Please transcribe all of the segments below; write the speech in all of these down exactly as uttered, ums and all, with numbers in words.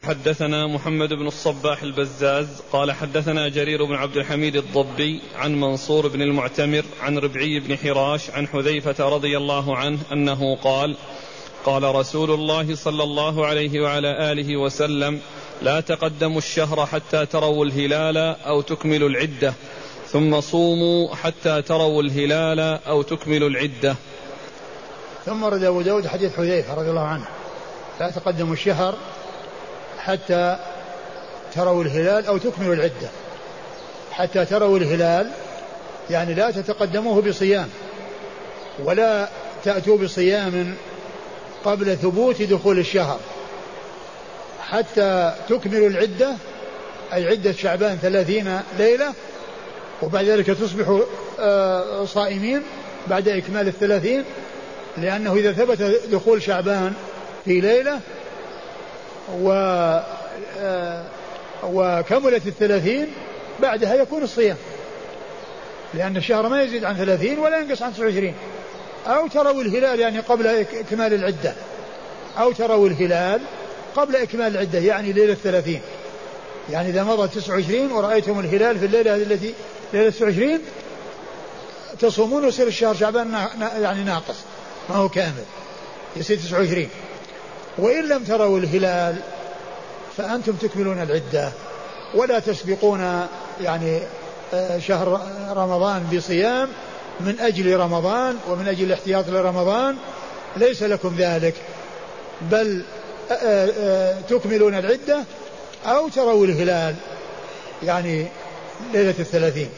حدثنا محمد بن الصباح البزاز قال حدثنا جرير بن عبد الحميد الضبي عن منصور بن المعتمر عن ربعي بن حراش عن حذيفة رضي الله عنه أنه قال قال رسول الله صلى الله عليه وعلى آله وسلم لا تقدموا الشهر حتى تروا الهلال أو تكملوا العدة ثم صوموا حتى تروا الهلال أو تكملوا العدة. ثم رد أبو داود حديث حذيفة رضي الله عنه لا تقدموا الشهر حتى تروا الهلال أو تكملوا العدة. حتى تروا الهلال يعني لا تتقدموه بصيام ولا تأتوا بصيام قبل ثبوت دخول الشهر حتى تكملوا العدة أي عدة شعبان ثلاثين ليلة وبعد ذلك تصبحوا صائمين بعد إكمال الثلاثين لأنه إذا ثبت دخول شعبان في ليلة و وكملت الثلاثين بعدها يكون الصيام لأن الشهر ما يزيد عن ثلاثين ولا ينقص عن تسعة وعشرين. أو تروا الهلال يعني قبل إكمال العدة أو تروا الهلال قبل إكمال العدة يعني ليلة الثلاثين يعني إذا مضى تسعة وعشرين ورأيتم الهلال في الليلة التي ليلة تسعة وعشرين تصومون ويصير الشهر شعبان يعني ناقص ما هو كامل يصير تسعة وعشرين. وإن لم تروا الهلال فأنتم تكملون العدة ولا تسبقون يعني شهر رمضان بصيام من أجل رمضان ومن أجل الاحتياط لرمضان ليس لكم ذلك بل تكملون العدة أو تروا الهلال يعني ليلة الثلاثين.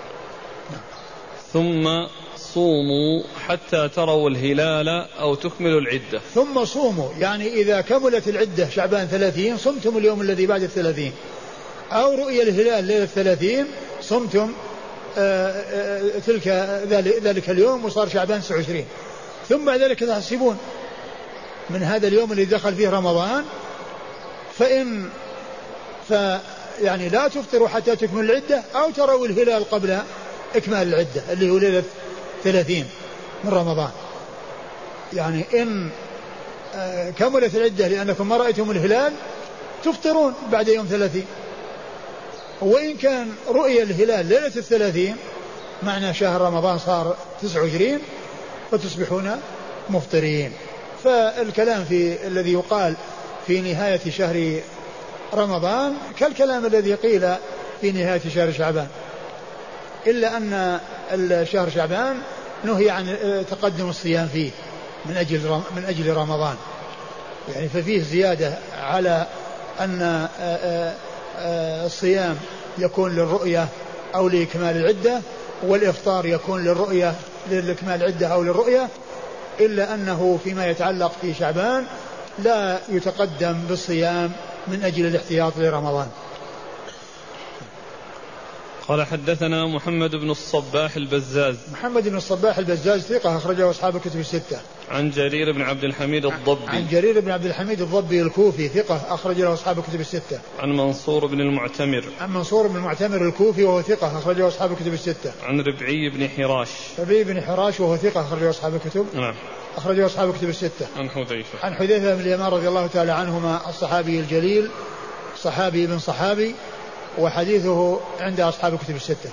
ثم صوموا حتى تروا الهلال أو تكملوا العدة. ثم صوموا يعني إذا كملت العدة شعبان ثلاثين صمتم اليوم الذي بعد الثلاثين أو رؤية الهلال ليلة الثلاثين صمتم آآ آآ تلك ذلك اليوم وصار شعبان تسعة وعشرين. ثم بعد ذلك تحسبون من هذا اليوم الذي دخل فيه رمضان فإن فيعني لا تفطروا حتى تكمل العدة أو تروا الهلال قبل إكمال العدة اللي هو ليلة ثلاثين من رمضان. يعني إن كملت العدة لأنكم ما رأيتم الهلال تفطرون بعد يوم ثلاثين. وإن كان رؤية الهلال ليلة الثلاثين معنى شهر رمضان صار تسعة وعشرين فتصبحون مفطرين. فالكلام في الذي يقال في نهاية شهر رمضان كالكلام الذي قيل في نهاية شهر شعبان إلا أن الشهر شعبان نهي عن تقدم الصيام فيه من أجل من أجل رمضان يعني ففيه زيادة على أن الصيام يكون للرؤية أو لإكمال العدة والإفطار يكون للرؤية لإكمال العدة أو للرؤية إلا أنه فيما يتعلق في شعبان لا يتقدم بالصيام من أجل الاحتياط لرمضان. قال حدثنا محمد بن الصباح البزاز. محمد بن الصباح البزاز ثقة أخرجه أصحاب الكتب الستة. عن جرير بن عبد الحميد الضبي. عن جرير بن عبد الحميد الضبي الكوفي ثقة أخرجه أصحاب الكتب الستة. عن منصور بن المعتمر. عن منصور بن المعتمر الكوفي وهو ثقة أخرجه أصحاب الكتب الستة. عن ربعي بن حراش. ربعي بن حراش وهو ثقة أخرجه أصحاب الكتب. نعم. أخرجه أصحاب الكتب الستة. عن حذيفة. عن حذيفة بن اليمان رضي الله تعالى عنهما الصحابي الجليل صحابي بن صحابي وحديثه عند أصحاب الكتب الستة.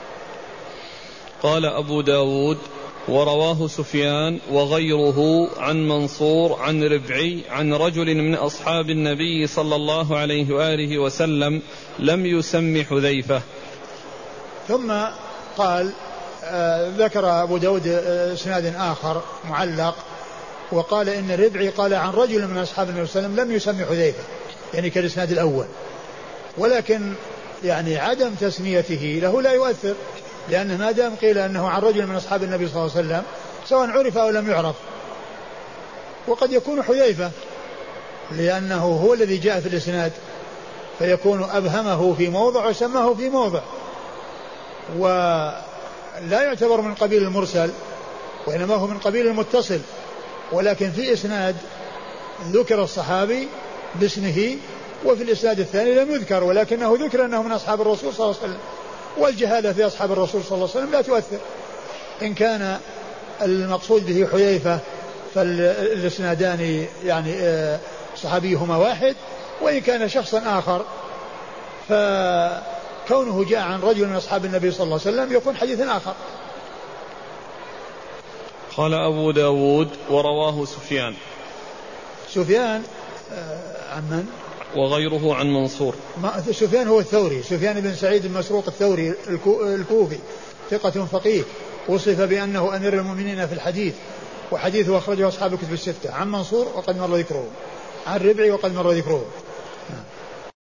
قال أبو داود ورواه سفيان وغيره عن منصور عن ربعي عن رجل من أصحاب النبي صلى الله عليه وآله وسلم لم يسم حذيفة. ثم قال آه ذكر أبو داود إسناد آه آخر معلق وقال إن ربعي قال عن رجل من أصحاب النبي صلى الله عليه وسلم لم يسم حذيفة يعني كالإسناد الأول ولكن يعني عدم تسميته له لا يؤثر لأنه ما دام قيل أنه عن رجل من أصحاب النبي صلى الله عليه وسلم سواء عرف أو لم يعرف. وقد يكون حذيفة لأنه هو الذي جاء في الإسناد فيكون أبهمه في موضع وسماه في موضع ولا يعتبر من قبيل المرسل وإنما هو من قبيل المتصل ولكن في إسناد ذكر الصحابي باسمه وفي الإسناد الثاني لم يذكر ولكنه ذكر أنه من أصحاب الرسول صلى الله عليه وسلم. والجهالة في أصحاب الرسول صلى الله عليه وسلم لا تؤثر إن كان المقصود به حذيفة فالإسنادان يعني صحابيهما واحد وإن كان شخصا آخر فكونه جاء عن رجل من أصحاب النبي صلى الله عليه وسلم يكون حديث آخر. قال أبو داود ورواه سفيان. سفيان عن من؟ وغيره عن منصور. سفيان هو الثوري، سفيان بن سعيد المسروق الثوري الكوفي، ثقة فقيه، وصف بأنه أمير المؤمنين في الحديث، وحديثه أخرجه أصحاب الكتب الستة. عن منصور وقد مر ذكره، عن ربعي وقد مر ذكره.